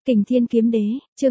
Kình Thiên Kiếm Đế, chương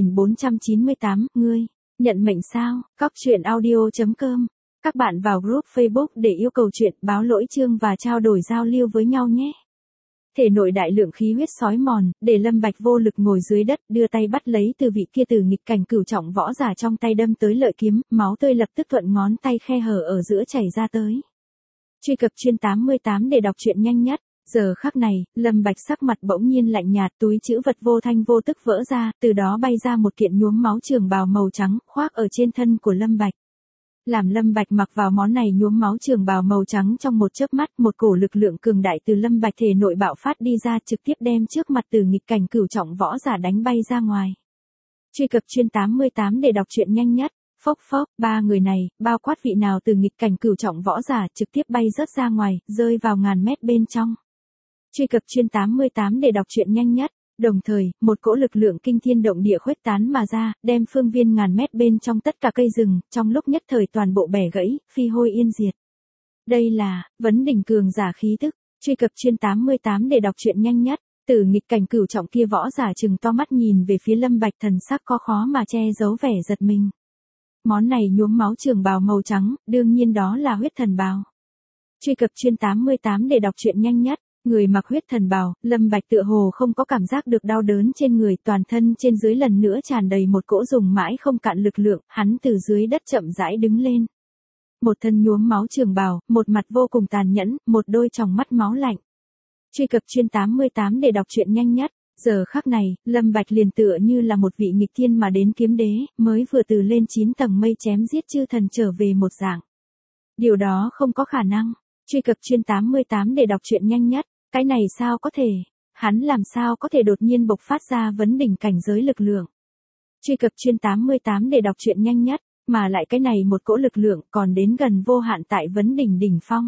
2498, ngươi, nhận mệnh sao, Cóc Truyện Audio.com. Các bạn vào group Facebook để yêu cầu chuyện, báo lỗi chương và trao đổi giao lưu với nhau nhé. Thể nội đại lượng khí huyết sói mòn, để Lâm Bạch vô lực ngồi dưới đất, đưa tay bắt lấy từ vị kia từ nghịch cảnh cửu trọng võ giả trong tay đâm tới lợi kiếm, máu tươi lập tức thuận ngón tay khe hở ở giữa chảy ra tới. Truy cập chuyên 88 để đọc truyện nhanh nhất. Giờ khắc này, Lâm Bạch sắc mặt bỗng nhiên lạnh nhạt, túi trữ vật vô thanh vô tức vỡ ra, từ đó bay ra một kiện nhuốm máu trường bào màu trắng, khoác ở trên thân của Lâm Bạch. Làm Lâm Bạch mặc vào món này nhuốm máu trường bào màu trắng trong một chớp mắt, một cổ lực lượng cường đại từ Lâm Bạch thể nội bạo phát đi ra, trực tiếp đem trước mặt từ nghịch cảnh cửu trọng võ giả đánh bay ra ngoài. Truy cập chuyên 88 để đọc truyện nhanh nhất. Phốc phốc, ba người này, bao quát vị nào từ nghịch cảnh cửu trọng võ giả, trực tiếp bay rớt ra ngoài, rơi vào ngàn mét bên trong. Truy cập chuyên 88 để đọc truyện nhanh nhất. Đồng thời, một cỗ lực lượng kinh thiên động địa khuếch tán mà ra, đem phương viên ngàn mét bên trong tất cả cây rừng, trong lúc nhất thời toàn bộ bẻ gãy, phi hôi yên diệt. Đây là vấn đỉnh cường giả khí tức. Truy cập chuyên 88 để đọc truyện nhanh nhất. Từ nghịch cảnh cửu trọng kia võ giả trừng to mắt nhìn về phía Lâm Bạch, thần sắc có khó mà che giấu vẻ giật mình. Món này nhuốm máu trường bào màu trắng, đương nhiên đó là huyết thần bào. Truy cập chuyên 88 để đọc truyện nhanh nhất. Người mặc huyết thần bào, Lâm Bạch tựa hồ không có cảm giác được đau đớn trên người, toàn thân trên dưới lần nữa tràn đầy một cỗ dùng mãi không cạn lực lượng, hắn từ dưới đất chậm rãi đứng lên. Một thân nhuốm máu trường bào, một mặt vô cùng tàn nhẫn, một đôi tròng mắt máu lạnh. Truy cập chuyên 88 để đọc truyện nhanh nhất. Giờ khắc này, Lâm Bạch liền tựa như là một vị nghịch thiên mà đến kiếm đế, mới vừa từ lên 9 tầng mây chém giết chư thần trở về một dạng. Điều đó không có khả năng. Truy cập chuyên 88 để đọc truyện nhanh nhất. Cái này sao có thể? Hắn làm sao có thể đột nhiên bộc phát ra vấn đỉnh cảnh giới lực lượng? Truy cập chuyên 88 để đọc truyện nhanh nhất, mà lại cái này một cỗ lực lượng còn đến gần vô hạn tại vấn đỉnh đỉnh phong.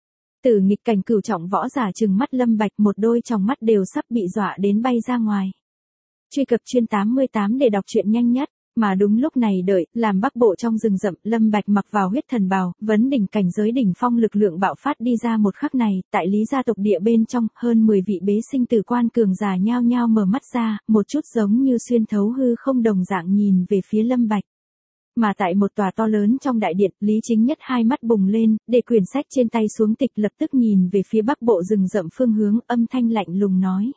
Từ nghịch cảnh cửu trọng võ giả trừng mắt Lâm Bạch, một đôi tròng mắt đều sắp bị dọa đến bay ra ngoài. Truy cập chuyên 88 để đọc truyện nhanh nhất. Mà đúng lúc này đợi, làm bắc bộ trong rừng rậm, Lâm Bạch mặc vào huyết thần bào, vấn đỉnh cảnh giới đỉnh phong lực lượng bạo phát đi ra một khắc này, tại Lý gia tộc địa bên trong, hơn 10 vị bế sinh tử quan cường giả nhao nhao mở mắt ra, một chút giống như xuyên thấu hư không đồng dạng nhìn về phía Lâm Bạch. Mà tại một tòa to lớn trong đại điện, Lý Chính Nhất hai mắt bùng lên, để quyển sách trên tay xuống tịch, lập tức nhìn về phía bắc bộ rừng rậm phương hướng, âm thanh lạnh lùng nói.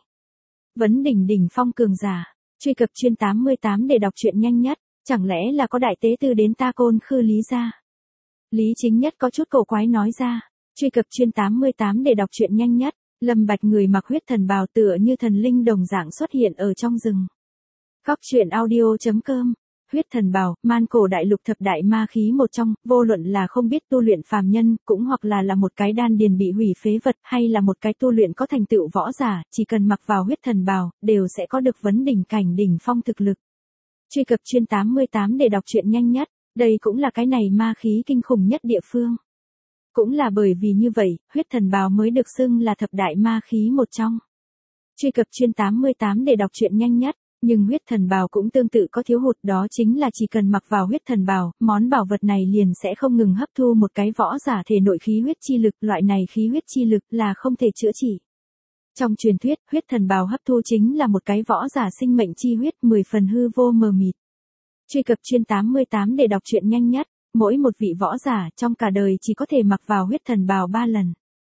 Vấn đỉnh đỉnh phong cường giả. Truy cập chuyên 88 để đọc truyện nhanh nhất, chẳng lẽ là có đại tế tư đến ta Côn Khư Lý gia? Lý Chính Nhất có chút cổ quái nói ra. Truy cập chuyên 88 để đọc truyện nhanh nhất, Lâm Bạch người mặc huyết thần bào tựa như thần linh đồng dạng xuất hiện ở trong rừng. Cóc Truyện Audio.com. Huyết thần bào, man cổ đại lục thập đại ma khí một trong, vô luận là không biết tu luyện phàm nhân, cũng hoặc là một cái đan điền bị hủy phế vật, hay là một cái tu luyện có thành tựu võ giả, chỉ cần mặc vào huyết thần bào, đều sẽ có được vấn đỉnh cảnh đỉnh phong thực lực. Truy cập chuyên 88 để đọc truyện nhanh nhất, đây cũng là cái này ma khí kinh khủng nhất địa phương. Cũng là bởi vì như vậy, huyết thần bào mới được xưng là thập đại ma khí một trong. Truy cập chuyên 88 để đọc truyện nhanh nhất. Nhưng huyết thần bào cũng tương tự có thiếu hụt, đó chính là chỉ cần mặc vào huyết thần bào, món bảo vật này liền sẽ không ngừng hấp thu một cái võ giả thể nội khí huyết chi lực, loại này khí huyết chi lực là không thể chữa trị. Trong truyền thuyết, huyết thần bào hấp thu chính là một cái võ giả sinh mệnh chi huyết, 10 phần hư vô mờ mịt. Truy cập chuyên 88 để đọc truyện nhanh nhất, mỗi một vị võ giả trong cả đời chỉ có thể mặc vào huyết thần bào 3 lần.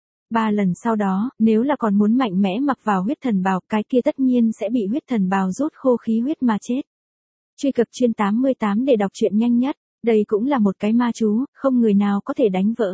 3 lần sau đó, nếu là còn muốn mạnh mẽ mặc vào huyết thần bào, cái kia tất nhiên sẽ bị huyết thần bào rút khô khí huyết mà chết. Truy cập chuyên 88 để đọc truyện nhanh nhất, đây cũng là một cái ma chú, không người nào có thể đánh vỡ.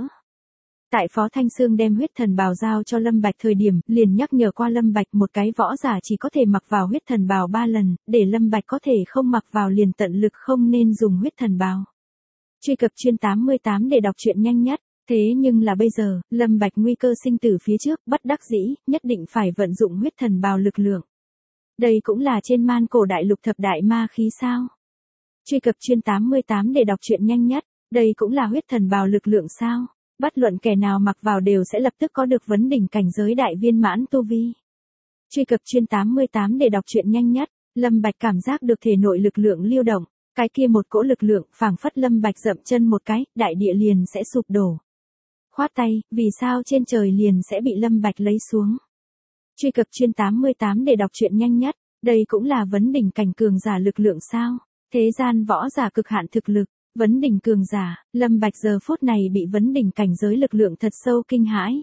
Tại Phó Thanh Sương đem huyết thần bào giao cho Lâm Bạch thời điểm, liền nhắc nhở qua Lâm Bạch một cái võ giả chỉ có thể mặc vào huyết thần bào 3 lần, để Lâm Bạch có thể không mặc vào liền tận lực không nên dùng huyết thần bào. Truy cập chuyên 88 để đọc truyện nhanh nhất. Thế nhưng là bây giờ, Lâm Bạch nguy cơ sinh tử phía trước, bất đắc dĩ, nhất định phải vận dụng huyết thần bào lực lượng. Đây cũng là trên man cổ đại lục thập đại ma khí sao? Truy cập chuyên 88 để đọc truyện nhanh nhất, đây cũng là huyết thần bào lực lượng sao? Bất luận kẻ nào mặc vào đều sẽ lập tức có được vấn đỉnh cảnh giới đại viên mãn tu vi. Truy cập chuyên 88 để đọc truyện nhanh nhất, Lâm Bạch cảm giác được thể nội lực lượng lưu động, cái kia một cỗ lực lượng, phảng phất Lâm Bạch dậm chân một cái, đại địa liền sẽ sụp đổ. Khoát tay, vì sao trên trời liền sẽ bị Lâm Bạch lấy xuống. Truy cập chuyên 88 để đọc truyện nhanh nhất, Đây cũng là vấn đỉnh cảnh cường giả lực lượng sao? Thế gian võ giả cực hạn thực lực, vấn đỉnh cường giả, Lâm Bạch giờ phút này bị vấn đỉnh cảnh giới lực lượng thật sâu kinh hãi.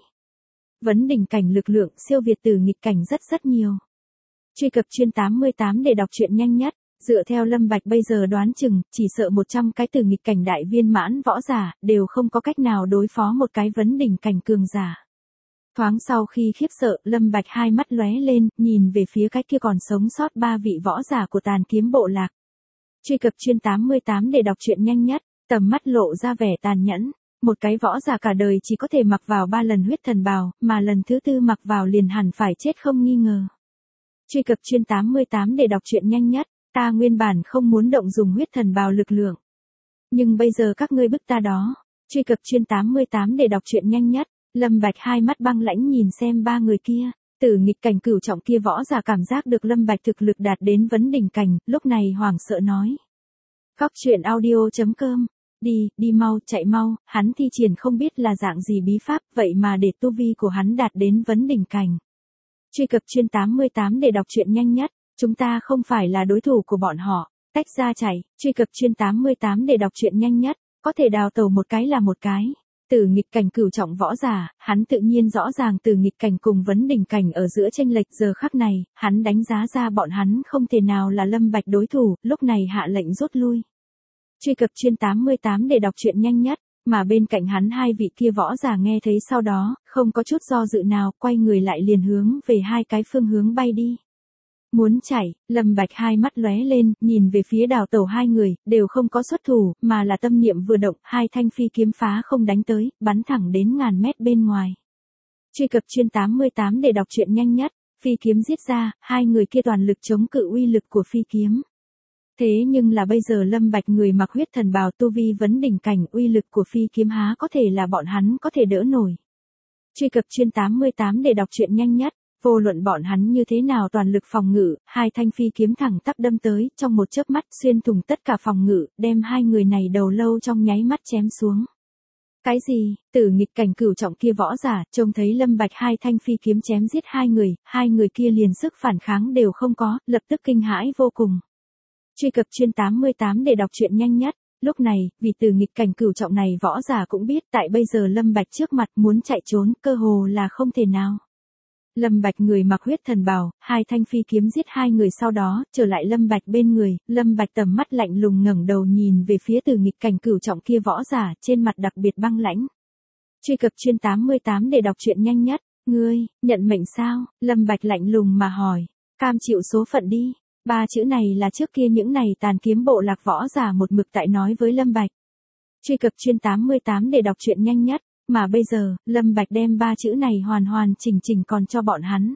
Vấn đỉnh cảnh lực lượng siêu việt từ nghịch cảnh rất nhiều. Truy cập chuyên 88 để đọc truyện nhanh nhất. Dựa theo Lâm Bạch bây giờ đoán chừng, chỉ sợ 100 cái từ nghịch cảnh đại viên mãn võ giả, đều không có cách nào đối phó một cái vấn đỉnh cảnh cường giả. Thoáng sau khi khiếp sợ, Lâm Bạch hai mắt lóe lên, nhìn về phía cái kia còn sống sót 3 vị võ giả của Tàn Kiếm Bộ Lạc. Truy cập chuyên 88 để đọc truyện nhanh nhất, tầm mắt lộ ra vẻ tàn nhẫn. Một cái võ giả cả đời chỉ có thể mặc vào 3 lần huyết thần bào, mà lần thứ 4 mặc vào liền hẳn phải chết không nghi ngờ. Truy cập chuyên 88 để đọc truyện nhanh nhất. Ta nguyên bản không muốn động dùng huyết thần bào lực lượng. Nhưng bây giờ các ngươi bức ta đó. Truy cập chuyên 88 để đọc truyện nhanh nhất. Lâm Bạch hai mắt băng lãnh nhìn xem 3 người kia. Tử nghịch cảnh cửu trọng kia võ giả cảm giác được Lâm Bạch thực lực đạt đến vấn đỉnh cảnh, lúc này hoảng sợ nói. Góc truyện audio.com. Đi mau, chạy mau, hắn thi triển không biết là dạng gì bí pháp, vậy mà để tu vi của hắn đạt đến vấn đỉnh cảnh. Truy cập chuyên 88 để đọc truyện nhanh nhất. Chúng ta không phải là đối thủ của bọn họ, tách ra chạy, truy cập chuyên 88 để đọc truyện nhanh nhất, có thể đào tẩu một cái là một cái. Từ nghịch cảnh cửu trọng võ giả, hắn tự nhiên rõ ràng từ nghịch cảnh cùng vấn đỉnh cảnh ở giữa chênh lệch giờ khắc này, hắn đánh giá ra bọn hắn không thể nào là Lâm Bạch đối thủ, lúc này hạ lệnh rút lui. Truy cập chuyên 88 để đọc truyện nhanh nhất, mà bên cạnh hắn 2 vị kia võ giả nghe thấy sau đó, không có chút do dự nào, quay người lại liền hướng về 2 cái phương hướng bay đi. Muốn chạy, Lâm Bạch hai mắt lóe lên, nhìn về phía đào tẩu 2 người, đều không có xuất thủ, mà là tâm niệm vừa động, 2 thanh phi kiếm phá không đánh tới, bắn thẳng đến ngàn mét bên ngoài. Truy cập chuyên 88 để đọc truyện nhanh nhất, phi kiếm giết ra, 2 người kia toàn lực chống cự uy lực của phi kiếm. Thế nhưng là bây giờ Lâm Bạch người mặc huyết thần bào tu vi vấn đỉnh cảnh, uy lực của phi kiếm há có thể là bọn hắn có thể đỡ nổi. Truy cập chuyên 88 để đọc truyện nhanh nhất. Vô luận bọn hắn như thế nào toàn lực phòng ngự, 2 thanh phi kiếm thẳng tắp đâm tới, trong một chớp mắt xuyên thủng tất cả phòng ngự, đem 2 người này đầu lâu trong nháy mắt chém xuống. Cái gì? Tử nghịch cảnh cửu trọng kia võ giả, trông thấy Lâm Bạch 2 thanh phi kiếm chém giết 2 người kia liền sức phản kháng đều không có, lập tức kinh hãi vô cùng. Truy cập chuyên 88 để đọc truyện nhanh nhất. Lúc này, vì tử nghịch cảnh cửu trọng này võ giả cũng biết tại bây giờ Lâm Bạch trước mặt muốn chạy trốn cơ hồ là không thể nào. Lâm Bạch người mặc huyết thần bào, 2 thanh phi kiếm giết 2 người sau đó, trở lại Lâm Bạch bên người, Lâm Bạch tầm mắt lạnh lùng ngẩng đầu nhìn về phía từ nghịch cảnh cửu trọng kia võ giả, trên mặt đặc biệt băng lãnh. Truy cập chuyên 88 để đọc truyện nhanh nhất, ngươi, nhận mệnh sao? Lâm Bạch lạnh lùng mà hỏi, cam chịu số phận đi. 3 chữ này là trước kia những này Tàn Kiếm Bộ Lạc võ giả một mực tại nói với Lâm Bạch. Truy cập chuyên 88 để đọc truyện nhanh nhất. Mà bây giờ, Lâm Bạch đem 3 chữ này hoàn chỉnh còn cho bọn hắn.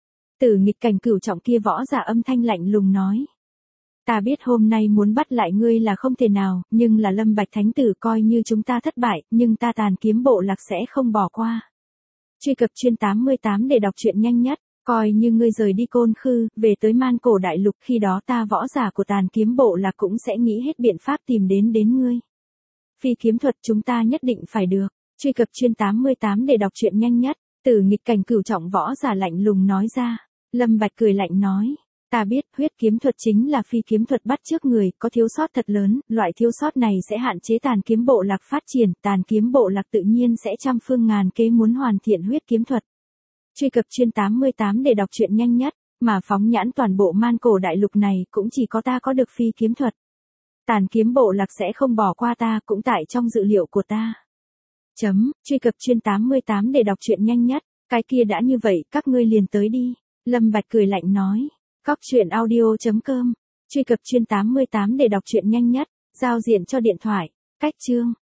Tử nghịch cảnh cửu trọng kia võ giả âm thanh lạnh lùng nói. Ta biết hôm nay muốn bắt lại ngươi là không thể nào, nhưng là Lâm Bạch thánh tử coi như chúng ta thất bại, nhưng ta Tàn Kiếm Bộ Lạc sẽ không bỏ qua. Truy cập chuyên 88 để đọc truyện nhanh nhất, coi như ngươi rời đi Côn Khư, về tới Man Cổ Đại Lục khi đó ta võ giả của Tàn Kiếm Bộ Lạc cũng sẽ nghĩ hết biện pháp tìm đến ngươi. Phi kiếm thuật chúng ta nhất định phải được. Truy cập chuyên 88 để đọc truyện nhanh nhất, tử nghịch cảnh cửu trọng võ giả lạnh lùng nói ra. Lâm Bạch cười lạnh nói, ta biết huyết kiếm thuật chính là phi kiếm thuật bắt chước người, có thiếu sót thật lớn, loại thiếu sót này sẽ hạn chế Tàn Kiếm Bộ Lạc phát triển, Tàn Kiếm Bộ Lạc tự nhiên sẽ trăm phương ngàn kế muốn hoàn thiện huyết kiếm thuật. Truy cập chuyên 88 để đọc truyện nhanh nhất, mà phóng nhãn toàn bộ Man Cổ Đại Lục này cũng chỉ có ta có được phi kiếm thuật. Tàn Kiếm Bộ Lạc sẽ không bỏ qua ta, cũng tại trong dự liệu của ta. Truy cập chuyên 88 để đọc truyện nhanh nhất, cái kia đã như vậy, các ngươi liền tới đi. Lâm Bạch cười lạnh nói, góc truyện audio.com, truy cập chuyên 88 để đọc truyện nhanh nhất, giao diện cho điện thoại, cách chương.